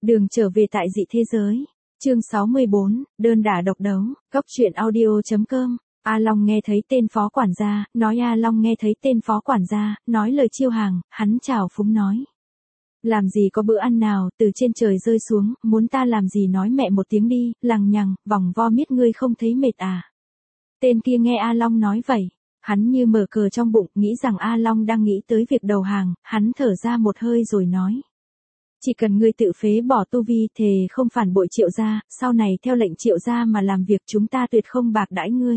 Đường trở về tại dị thế giới. Chương 64, đơn đả độc đấu. Góc truyện audio.com. A Long nghe thấy tên phó quản gia, nói A Long nghe thấy tên phó quản gia, nói lời chiêu hàng, hắn chào phúng nói. Làm gì có bữa ăn nào, từ trên trời rơi xuống, muốn ta làm gì nói mẹ một tiếng đi, lằng nhằng, vòng vo miết ngươi không thấy mệt à. Tên kia nghe A Long nói vậy, hắn như mở cờ trong bụng, nghĩ rằng A Long đang nghĩ tới việc đầu hàng, hắn thở ra một hơi rồi nói. Chỉ cần ngươi tự phế bỏ tu vi thề không phản bội Triệu gia, sau này theo lệnh Triệu gia mà làm việc chúng ta tuyệt không bạc đãi ngươi.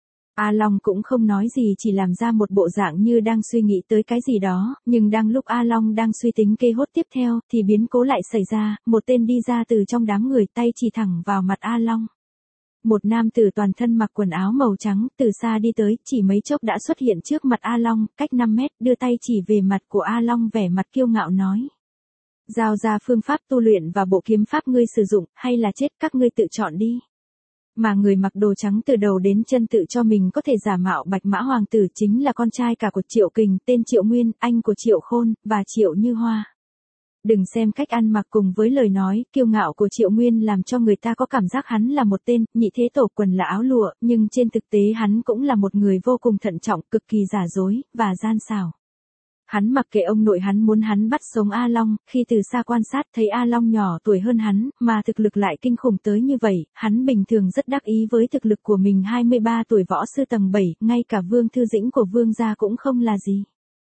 A Long cũng không nói gì, chỉ làm ra một bộ dạng như đang suy nghĩ tới cái gì đó, nhưng đang lúc A Long đang suy tính kế hốt tiếp theo, thì biến cố lại xảy ra, một tên đi ra từ trong đám người, tay chỉ thẳng vào mặt A Long. Một nam tử toàn thân mặc quần áo màu trắng, từ xa đi tới, chỉ mấy chốc đã xuất hiện trước mặt A Long, cách 5 mét, đưa tay chỉ về mặt của A Long vẻ mặt kiêu ngạo nói. Giao ra phương pháp tu luyện và bộ kiếm pháp ngươi sử dụng, hay là chết các ngươi tự chọn đi. Mà người mặc đồ trắng từ đầu đến chân tự cho mình có thể giả mạo Bạch Mã Hoàng tử chính là con trai cả của Triệu Kình, tên Triệu Nguyên, anh của Triệu Khôn, và Triệu Như Hoa. Đừng xem cách ăn mặc cùng với lời nói, kiêu ngạo của Triệu Nguyên làm cho người ta có cảm giác hắn là một tên, nhị thế tổ quần là áo lụa, nhưng trên thực tế hắn cũng là một người vô cùng thận trọng, cực kỳ giả dối, và gian xảo. Hắn mặc kệ ông nội hắn muốn hắn bắt sống A Long, khi từ xa quan sát thấy A Long nhỏ tuổi hơn hắn, mà thực lực lại kinh khủng tới như vậy, hắn bình thường rất đắc ý với thực lực của mình 23 tuổi võ sư tầng 7, ngay cả Vương Thư Dĩnh của Vương gia cũng không là gì.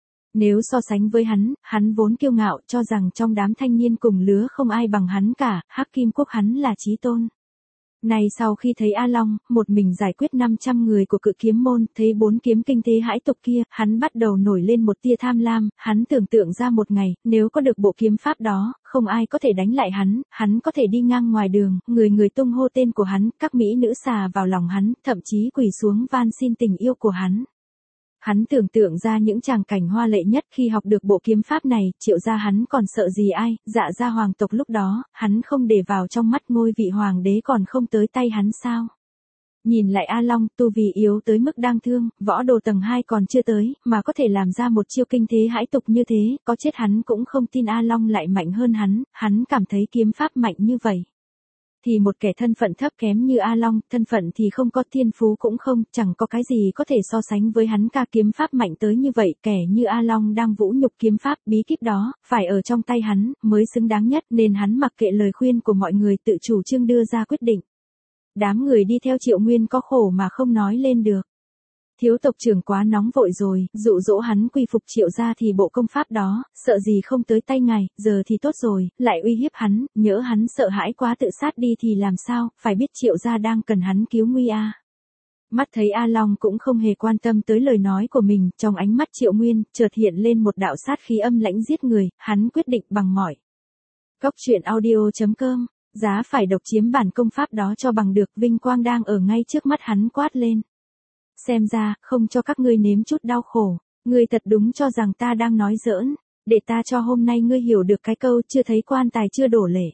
Nếu so sánh với hắn vốn kiêu ngạo cho rằng trong đám thanh niên cùng lứa không ai bằng hắn cả, Hắc Kim Quốc hắn là chí tôn. Này sau khi thấy A Long, một mình giải quyết 500 người của Cự Kiếm môn, thấy 4 kiếm kinh thế hãi tục kia, hắn bắt đầu nổi lên một tia tham lam, hắn tưởng tượng ra một ngày, nếu có được bộ kiếm pháp đó, không ai có thể đánh lại hắn có thể đi ngang ngoài đường, người người tung hô tên của hắn, các mỹ nữ xà vào lòng hắn, thậm chí quỳ xuống van xin tình yêu của hắn. Hắn tưởng tượng ra những tràng cảnh hoa lệ nhất khi học được bộ kiếm pháp này, Triệu gia hắn còn sợ gì ai, Dạ gia hoàng tộc lúc đó, hắn không để vào trong mắt ngôi vị hoàng đế còn không tới tay hắn sao. Nhìn lại A Long, tu vi yếu tới mức đang thương, võ đồ tầng 2 còn chưa tới, mà có thể làm ra một chiêu kinh thế hãi tục như thế, có chết hắn cũng không tin A Long lại mạnh hơn hắn cảm thấy kiếm pháp mạnh như vậy. Thì một kẻ thân phận thấp kém như A Long, thân phận thì không có, thiên phú cũng không, chẳng có cái gì có thể so sánh với hắn ca kiếm pháp mạnh tới như vậy, kẻ như A Long đang vũ nhục kiếm pháp bí kíp đó, phải ở trong tay hắn, mới xứng đáng nhất, nên hắn mặc kệ lời khuyên của mọi người tự chủ trương đưa ra quyết định. Đám người đi theo Triệu Nguyên có khổ mà không nói lên được. Thiếu tộc trưởng quá nóng vội rồi, dụ dỗ hắn quy phục Triệu gia thì bộ công pháp đó, sợ gì không tới tay ngài, giờ thì tốt rồi, lại uy hiếp hắn, nhỡ hắn sợ hãi quá tự sát đi thì làm sao, phải biết Triệu gia đang cần hắn cứu nguy a. Mắt thấy A Long cũng không hề quan tâm tới lời nói của mình, trong ánh mắt Triệu Nguyên, chợt hiện lên một đạo sát khí âm lãnh giết người, hắn quyết định bằng mọi. Góc truyện audio.com, giá phải độc chiếm bản công pháp đó cho bằng được, vinh quang đang ở ngay trước mắt hắn quát lên. Xem ra, không cho các ngươi nếm chút đau khổ, ngươi thật đúng cho rằng ta đang nói giỡn, để ta cho hôm nay ngươi hiểu được cái câu chưa thấy quan tài chưa đổ lệ.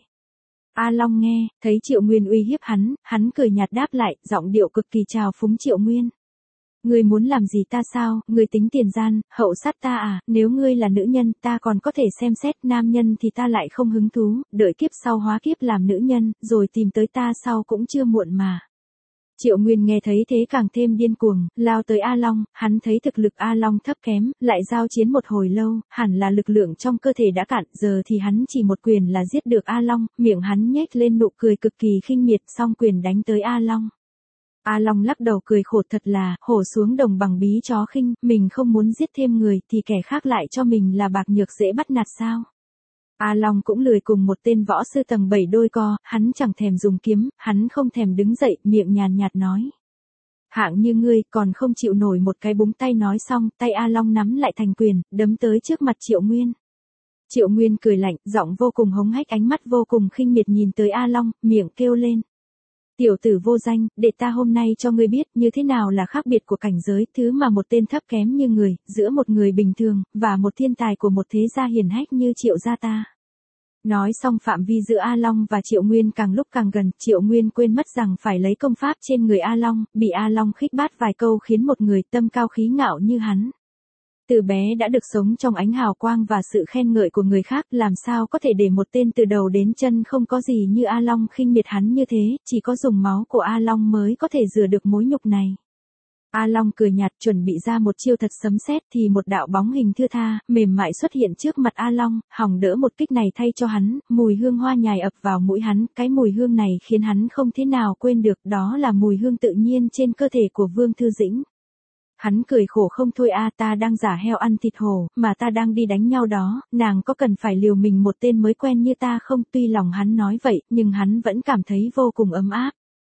A Long nghe, thấy Triệu Nguyên uy hiếp hắn cười nhạt đáp lại, giọng điệu cực kỳ trào phúng Triệu Nguyên. Ngươi muốn làm gì ta sao, ngươi tính tiền gian, hậu sát ta à, nếu ngươi là nữ nhân ta còn có thể xem xét, nam nhân thì ta lại không hứng thú, đợi kiếp sau hóa kiếp làm nữ nhân, rồi tìm tới ta sau cũng chưa muộn mà. Triệu Nguyên nghe thấy thế càng thêm điên cuồng, lao tới A Long, hắn thấy thực lực A Long thấp kém, lại giao chiến một hồi lâu, hẳn là lực lượng trong cơ thể đã cạn, giờ thì hắn chỉ một quyền là giết được A Long, miệng hắn nhếch lên nụ cười cực kỳ khinh miệt, song quyền đánh tới A Long. A Long lắc đầu cười khổ, thật là, hổ xuống đồng bằng bí chó khinh, mình không muốn giết thêm người thì kẻ khác lại cho mình là bạc nhược dễ bắt nạt sao. A Long cũng lười cùng một tên võ sư tầng 7 đôi co, hắn chẳng thèm dùng kiếm, hắn không thèm đứng dậy, miệng nhàn nhạt nói. Hạng như ngươi còn không chịu nổi một cái búng tay, nói xong, tay A Long nắm lại thành quyền, đấm tới trước mặt Triệu Nguyên. Triệu Nguyên cười lạnh, giọng vô cùng hống hách, ánh mắt vô cùng khinh miệt nhìn tới A Long, miệng kêu lên. Tiểu tử vô danh, để ta hôm nay cho ngươi biết như thế nào là khác biệt của cảnh giới, thứ mà một tên thấp kém như người, giữa một người bình thường, và một thiên tài của một thế gia hiển hách như Triệu gia ta. Nói xong phạm vi giữa A Long và Triệu Nguyên càng lúc càng gần, Triệu Nguyên quên mất rằng phải lấy công pháp trên người A Long, bị A Long khích bát vài câu khiến một người tâm cao khí ngạo như hắn Từ bé đã được sống trong ánh hào quang và sự khen ngợi của người khác, làm sao có thể để một tên từ đầu đến chân không có gì như A Long khinh miệt hắn như thế, chỉ có dùng máu của A Long mới có thể rửa được mối nhục này. A Long cười nhạt chuẩn bị ra một chiêu thật sấm sét thì một đạo bóng hình thưa tha, mềm mại xuất hiện trước mặt A Long, hòng đỡ một kích này thay cho hắn, mùi hương hoa nhài ập vào mũi hắn, cái mùi hương này khiến hắn không thế nào quên được, đó là mùi hương tự nhiên trên cơ thể của Vương Thư Dĩnh. Hắn cười khổ không thôi ta đang giả heo ăn thịt hổ, mà ta đang đi đánh nhau đó, nàng có cần phải liều mình một tên mới quen như ta không? Tuy lòng hắn nói vậy, nhưng hắn vẫn cảm thấy vô cùng ấm áp.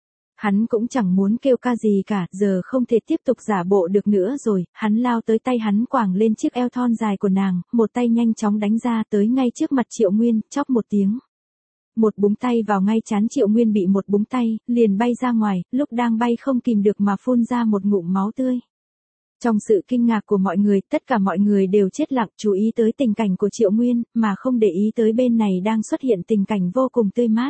Hắn cũng chẳng muốn kêu ca gì cả, giờ không thể tiếp tục giả bộ được nữa rồi, hắn lao tới tay hắn quàng lên chiếc eo thon dài của nàng, một tay nhanh chóng đánh ra tới ngay trước mặt Triệu Nguyên, chóc một tiếng. Một búng tay vào ngay trán Triệu Nguyên bị một búng tay, liền bay ra ngoài, lúc đang bay không kìm được mà phun ra một ngụm máu tươi. Trong sự kinh ngạc của mọi người, tất cả mọi người đều chết lặng chú ý tới tình cảnh của Triệu Nguyên, mà không để ý tới bên này đang xuất hiện tình cảnh vô cùng tươi mát.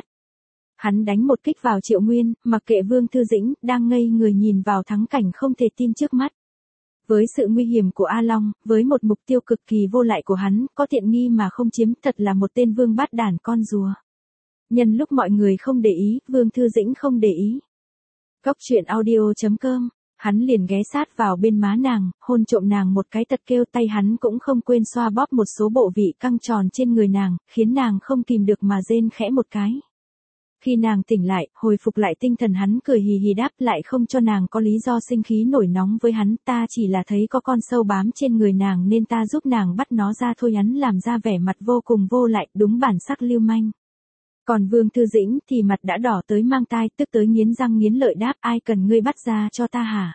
Hắn đánh một kích vào Triệu Nguyên, mặc kệ Vương Thư Dĩnh, đang ngây người nhìn vào thắng cảnh không thể tin trước mắt. Với sự nguy hiểm của A Long, với một mục tiêu cực kỳ vô lại của hắn, có tiện nghi mà không chiếm, thật là một tên vương bát đản con rùa. Nhân lúc mọi người không để ý, Vương Thư Dĩnh không để ý. Cóc truyện audio.com, hắn liền ghé sát vào bên má nàng, hôn trộm nàng một cái tật kêu, tay hắn cũng không quên xoa bóp một số bộ vị căng tròn trên người nàng, khiến nàng không kìm được mà rên khẽ một cái. Khi nàng tỉnh lại, hồi phục lại tinh thần, hắn cười hì hì đáp lại không cho nàng có lý do sinh khí nổi nóng với hắn, ta chỉ là thấy có con sâu bám trên người nàng nên ta giúp nàng bắt nó ra thôi. Hắn làm ra vẻ mặt vô cùng vô lại, đúng bản sắc lưu manh. Còn Vương Thư Dĩnh thì mặt đã đỏ tới mang tai, tức tới nghiến răng nghiến lợi đáp, ai cần ngươi bắt ra cho ta hả?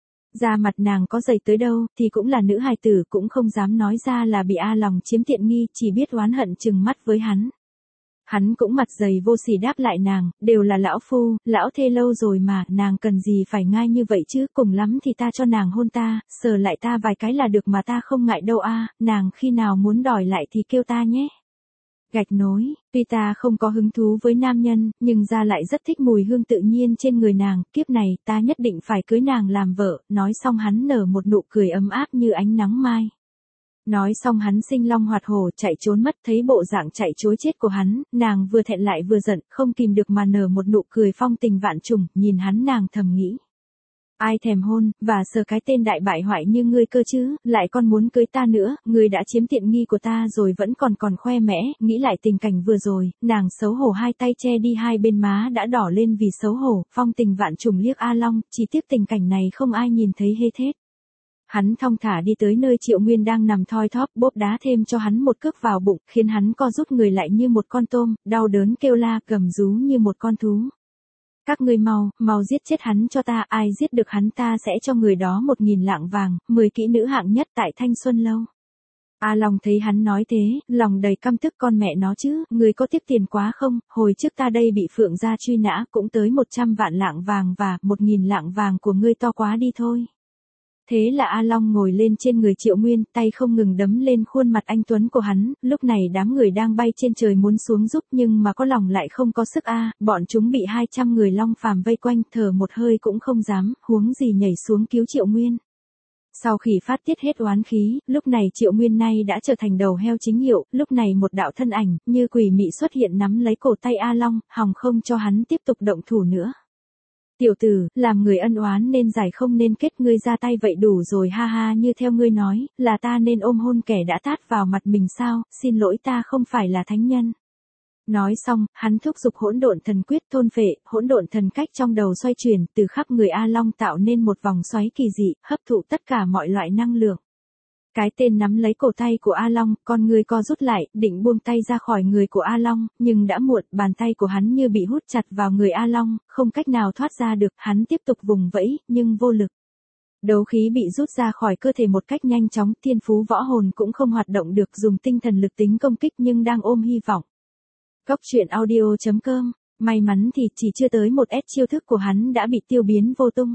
Da mặt nàng có dày tới đâu, thì cũng là nữ hài tử, cũng không dám nói ra là bị A Long chiếm tiện nghi, chỉ biết oán hận trừng mắt với hắn. Hắn cũng mặt dày vô sỉ đáp lại nàng, đều là lão phu, lão thê lâu rồi mà, nàng cần gì phải ngai như vậy chứ, cùng lắm thì ta cho nàng hôn ta, sờ lại ta vài cái là được mà, ta không ngại đâu nàng khi nào muốn đòi lại thì kêu ta nhé. Gạch nối, tuy ta không có hứng thú với nam nhân, nhưng ra lại rất thích mùi hương tự nhiên trên người nàng, kiếp này ta nhất định phải cưới nàng làm vợ, nói xong hắn nở một nụ cười ấm áp như ánh nắng mai. Nói xong hắn sinh long hoạt hổ chạy trốn mất, thấy bộ dạng chạy trối chết của hắn, nàng vừa thẹn lại vừa giận, không kìm được mà nở một nụ cười phong tình vạn trùng, nhìn hắn nàng thầm nghĩ. Ai thèm hôn, và sờ cái tên đại bại hoại như ngươi cơ chứ, lại còn muốn cưới ta nữa, ngươi đã chiếm tiện nghi của ta rồi vẫn còn khoe mẽ, nghĩ lại tình cảnh vừa rồi, nàng xấu hổ hai tay che đi hai bên má đã đỏ lên vì xấu hổ, phong tình vạn trùng liếc A Long, chỉ tiếc tình cảnh này không ai nhìn thấy hê thết. Hắn thong thả đi tới nơi Triệu Nguyên đang nằm thoi thóp, bóp đá thêm cho hắn một cước vào bụng, khiến hắn co rút người lại như một con tôm, đau đớn kêu la gầm rú như một con thú. Các ngươi mau giết chết hắn cho ta, ai giết được hắn ta sẽ cho người đó 1.000 lạng vàng, 10 kỹ nữ hạng nhất tại Thanh Xuân Lâu. A Long thấy hắn nói thế, lòng đầy căm tức, con mẹ nó chứ, người có tiếc tiền quá không, hồi trước ta đây bị Phượng gia truy nã cũng tới 100 vạn lạng vàng và 1.000 lạng vàng của ngươi to quá đi thôi. Thế là A Long ngồi lên trên người Triệu Nguyên, tay không ngừng đấm lên khuôn mặt anh tuấn của hắn, lúc này đám người đang bay trên trời muốn xuống giúp nhưng mà có lòng lại không có sức bọn chúng bị 200 người Long Phàm vây quanh, thở một hơi cũng không dám, huống gì nhảy xuống cứu Triệu Nguyên. Sau khi phát tiết hết oán khí, lúc này Triệu Nguyên nay đã trở thành đầu heo chính hiệu, lúc này một đạo thân ảnh, như quỷ mị xuất hiện nắm lấy cổ tay A Long, hòng không cho hắn tiếp tục động thủ nữa. Tiểu tử, làm người ân oán nên giải không nên kết, ngươi ra tay vậy đủ rồi ha ha, như theo ngươi nói, là ta nên ôm hôn kẻ đã tát vào mặt mình sao, xin lỗi ta không phải là thánh nhân. Nói xong, hắn thúc giục hỗn độn thần quyết thôn phệ, hỗn độn thần cách trong đầu xoay chuyển, từ khắp người A Long tạo nên một vòng xoáy kỳ dị, hấp thụ tất cả mọi loại năng lượng. Cái tên nắm lấy cổ tay của A Long, con người co rút lại, định buông tay ra khỏi người của A Long, nhưng đã muộn, bàn tay của hắn như bị hút chặt vào người A Long, không cách nào thoát ra được, hắn tiếp tục vùng vẫy, nhưng vô lực. Đấu khí bị rút ra khỏi cơ thể một cách nhanh chóng, thiên phú võ hồn cũng không hoạt động được, dùng tinh thần lực tính công kích nhưng đang ôm hy vọng. Cóc truyện audio.com, may mắn thì chỉ chưa tới một S chiêu thức của hắn đã bị tiêu biến vô tung.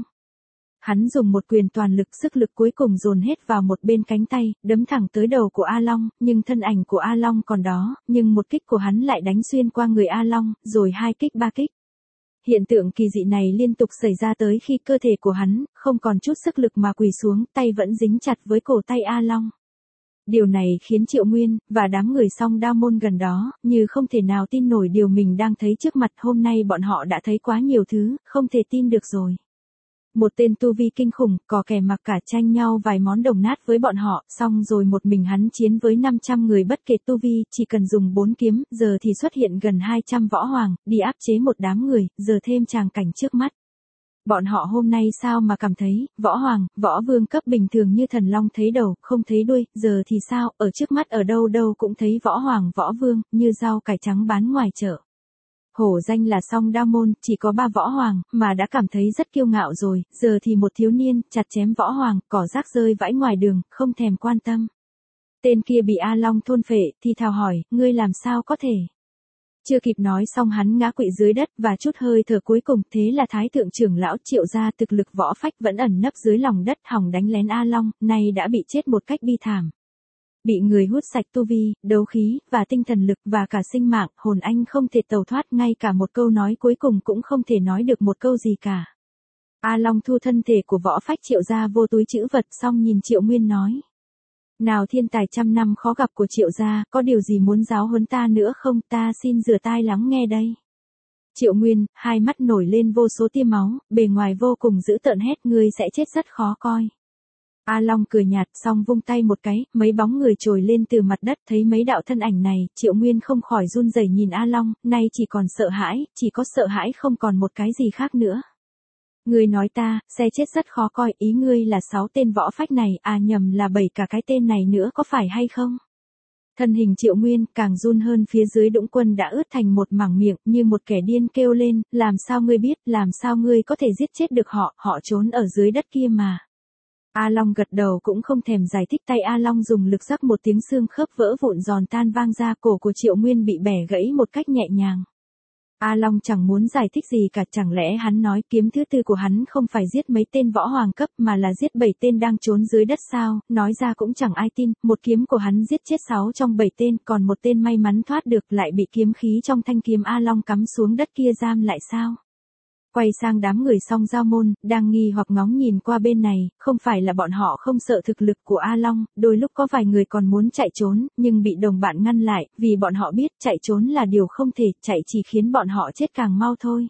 Hắn dùng một quyền toàn lực, sức lực cuối cùng dồn hết vào một bên cánh tay, đấm thẳng tới đầu của A Long, nhưng thân ảnh của A Long còn đó, nhưng một kích của hắn lại đánh xuyên qua người A Long, rồi 2 kích 3 kích. Hiện tượng kỳ dị này liên tục xảy ra tới khi cơ thể của hắn không còn chút sức lực mà quỳ xuống, tay vẫn dính chặt với cổ tay A Long. Điều này khiến Triệu Nguyên và đám người Song Đao môn gần đó như không thể nào tin nổi điều mình đang thấy trước mặt. Hôm nay bọn họ đã thấy quá nhiều thứ, không thể tin được rồi. Một tên tu vi kinh khủng, có kẻ mặc cả tranh nhau vài món đồng nát với bọn họ, xong rồi một mình hắn chiến với 500 người bất kể tu vi, chỉ cần dùng 4 kiếm, giờ thì xuất hiện gần 200 võ hoàng, đi áp chế một đám người, giờ thêm tràng cảnh trước mắt. Bọn họ hôm nay sao mà cảm thấy, võ hoàng, võ vương cấp bình thường như thần long thấy đầu, không thấy đuôi, giờ thì sao, ở trước mắt ở đâu đâu cũng thấy võ hoàng, võ vương, như rau cải trắng bán ngoài chợ. Hổ danh là Song Đao môn, chỉ có 3 võ hoàng, mà đã cảm thấy rất kiêu ngạo rồi, giờ thì một thiếu niên, chặt chém võ hoàng, cỏ rác rơi vãi ngoài đường, không thèm quan tâm. Tên kia bị A Long thôn phệ, thì thào hỏi, ngươi làm sao có thể? Chưa kịp nói xong hắn ngã quỵ dưới đất và chút hơi thở cuối cùng, thế là Thái thượng trưởng lão Triệu gia thực lực võ phách vẫn ẩn nấp dưới lòng đất hòng đánh lén A Long, nay đã bị chết một cách bi thảm. Bị người hút sạch tu vi, đấu khí, và tinh thần lực và cả sinh mạng, hồn anh không thể tẩu thoát, ngay cả một câu nói cuối cùng cũng không thể nói được một câu gì cả. A Long thu thân thể của võ phách Triệu gia vô túi trữ vật xong nhìn Triệu Nguyên nói. Nào thiên tài trăm năm khó gặp của Triệu gia, có điều gì muốn giáo huấn ta nữa không, ta xin rửa tai lắng nghe đây. Triệu Nguyên, hai mắt nổi lên vô số tia máu, bề ngoài vô cùng dữ tợn hét, ngươi sẽ chết rất khó coi. A Long cười nhạt xong vung tay một cái, mấy bóng người trồi lên từ mặt đất, thấy mấy đạo thân ảnh này, Triệu Nguyên không khỏi run rẩy nhìn A Long, nay chỉ còn sợ hãi, chỉ có sợ hãi không còn một cái gì khác nữa. Ngươi nói ta, sẽ chết rất khó coi, ý ngươi là 6 tên võ phách này, à nhầm là 7 cả cái tên này nữa có phải hay không? Thân hình Triệu Nguyên càng run hơn, phía dưới Đũng Quân đã ướt thành một mảng miệng, như một kẻ điên kêu lên, làm sao ngươi biết, làm sao ngươi có thể giết chết được họ, họ trốn ở dưới đất kia mà. A Long gật đầu cũng không thèm giải thích, tay A Long dùng lực rắc một tiếng xương khớp vỡ vụn giòn tan vang ra, cổ của Triệu Nguyên bị bẻ gãy một cách nhẹ nhàng. A Long chẳng muốn giải thích gì cả, chẳng lẽ hắn nói kiếm thứ tư của hắn không phải giết mấy tên võ hoàng cấp mà là giết 7 tên đang trốn dưới đất sao, nói ra cũng chẳng ai tin, một kiếm của hắn giết chết 6 trong 7 tên, còn một tên may mắn thoát được lại bị kiếm khí trong thanh kiếm A Long cắm xuống đất kia giam lại sao? Quay sang đám người Song Giao môn, đang nghi hoặc ngóng nhìn qua bên này, không phải là bọn họ không sợ thực lực của A Long, đôi lúc có vài người còn muốn chạy trốn, nhưng bị đồng bạn ngăn lại, vì bọn họ biết chạy trốn là điều không thể, chạy chỉ khiến bọn họ chết càng mau thôi.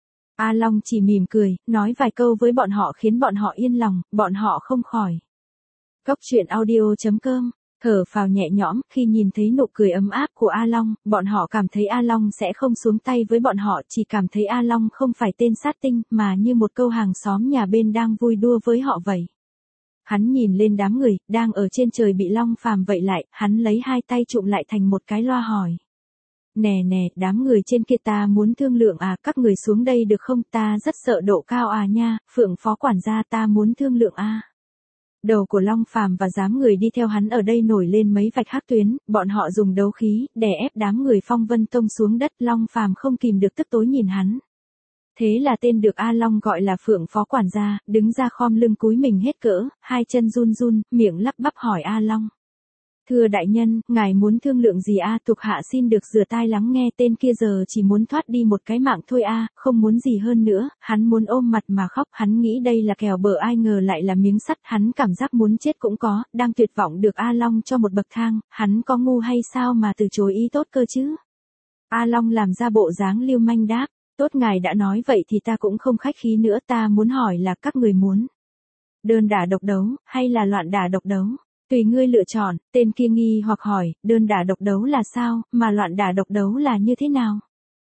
A Long chỉ mỉm cười, nói vài câu với bọn họ khiến bọn họ yên lòng, bọn họ không khỏi. Góc truyện audio.com thở phào nhẹ nhõm, khi nhìn thấy nụ cười ấm áp của A Long, bọn họ cảm thấy A Long sẽ không xuống tay với bọn họ, chỉ cảm thấy A Long không phải tên sát tinh, mà như một câu hàng xóm nhà bên đang vui đùa với họ vậy. Hắn nhìn lên đám người, đang ở trên trời bị Long Phàm vậy lại, hắn lấy hai tay trụm lại thành một cái loa hỏi. Nè nè, đám người trên kia ta muốn thương lượng à, các người xuống đây được không, ta rất sợ độ cao à nha, Phượng phó quản gia ta muốn thương lượng à. Đầu của Long Phàm và đám người đi theo hắn ở đây nổi lên mấy vạch hắc tuyến, bọn họ dùng đấu khí, đè ép đám người Phong Vân Tông xuống đất, Long Phàm không kìm được tức tối nhìn hắn. Thế là tên được A Long gọi là Phượng phó quản gia, đứng ra khom lưng cúi mình hết cỡ, hai chân run run, miệng lắp bắp hỏi A Long. Thưa đại nhân, ngài muốn thương lượng gì a? Thuộc hạ xin được rửa tai lắng nghe, tên kia giờ chỉ muốn thoát đi một cái mạng thôi a, không muốn gì hơn nữa, hắn muốn ôm mặt mà khóc, hắn nghĩ đây là kèo bờ ai ngờ lại là miếng sắt, hắn cảm giác muốn chết cũng có, đang tuyệt vọng được A Long cho một bậc thang, hắn có ngu hay sao mà từ chối ý tốt cơ chứ? A Long làm ra bộ dáng lưu manh đáp, tốt ngài đã nói vậy thì ta cũng không khách khí nữa, ta muốn hỏi là các người muốn đơn đả độc đấu, hay là loạn đả độc đấu? Tùy ngươi lựa chọn, tên kia nghi hoặc hỏi, đơn đả độc đấu là sao, mà loạn đả độc đấu là như thế nào?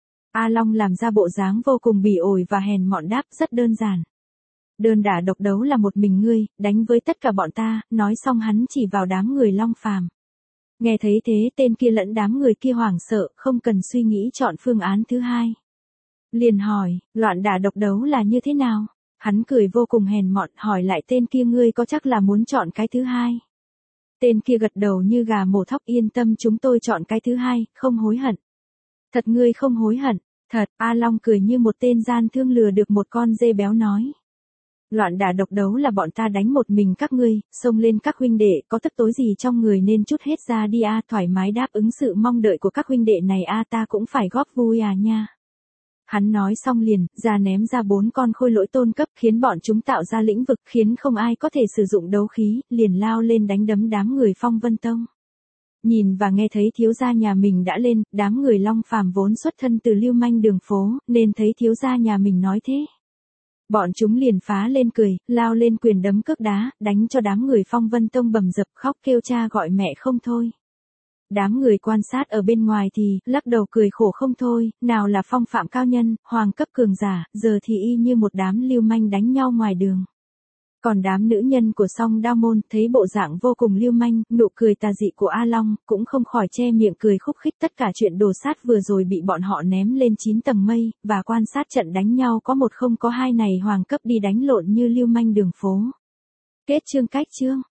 A Long làm ra bộ dáng vô cùng bỉ ổi và hèn mọn đáp, rất đơn giản. Đơn đả độc đấu là một mình ngươi, đánh với tất cả bọn ta, nói xong hắn chỉ vào đám người Long Phàm. Nghe thấy thế tên kia lẫn đám người kia hoảng sợ, không cần suy nghĩ chọn phương án thứ hai. Liền hỏi, loạn đả độc đấu là như thế nào? Hắn cười vô cùng hèn mọn, hỏi lại tên kia, ngươi có chắc là muốn chọn cái thứ hai? Tên kia gật đầu như gà mổ thóc, yên tâm, chúng tôi chọn cái thứ hai, không hối hận. Thật ngươi không hối hận? Thật, A Long cười như một tên gian thương lừa được một con dê béo nói. Loạn đả độc đấu là bọn ta đánh một mình các ngươi, xông lên các huynh đệ, có tức tối gì trong người nên chút hết ra đi a, thoải mái đáp ứng sự mong đợi của các huynh đệ này a, ta cũng phải góp vui à nha. Hắn nói xong liền, ra ném ra 4 con khôi lỗi tôn cấp khiến bọn chúng tạo ra lĩnh vực khiến không ai có thể sử dụng đấu khí, liền lao lên đánh đấm đám người Phong Vân Tông. Nhìn và nghe thấy thiếu gia nhà mình đã lên, đám người Long Phàm vốn xuất thân từ lưu manh đường phố, nên thấy thiếu gia nhà mình nói thế. Bọn chúng liền phá lên cười, lao lên quyền đấm cước đá, đánh cho đám người Phong Vân Tông bầm dập khóc kêu cha gọi mẹ không thôi. Đám người quan sát ở bên ngoài thì, lắc đầu cười khổ không thôi, nào là phong phạm cao nhân, hoàng cấp cường giả, giờ thì y như một đám lưu manh đánh nhau ngoài đường. Còn đám nữ nhân của Song Đao Môn, thấy bộ dạng vô cùng lưu manh, nụ cười tà dị của A Long, cũng không khỏi che miệng cười khúc khích tất cả chuyện đồ sát vừa rồi bị bọn họ ném lên 9 tầng mây, và quan sát trận đánh nhau có một không có hai này hoàng cấp đi đánh lộn như lưu manh đường phố. Kết chương.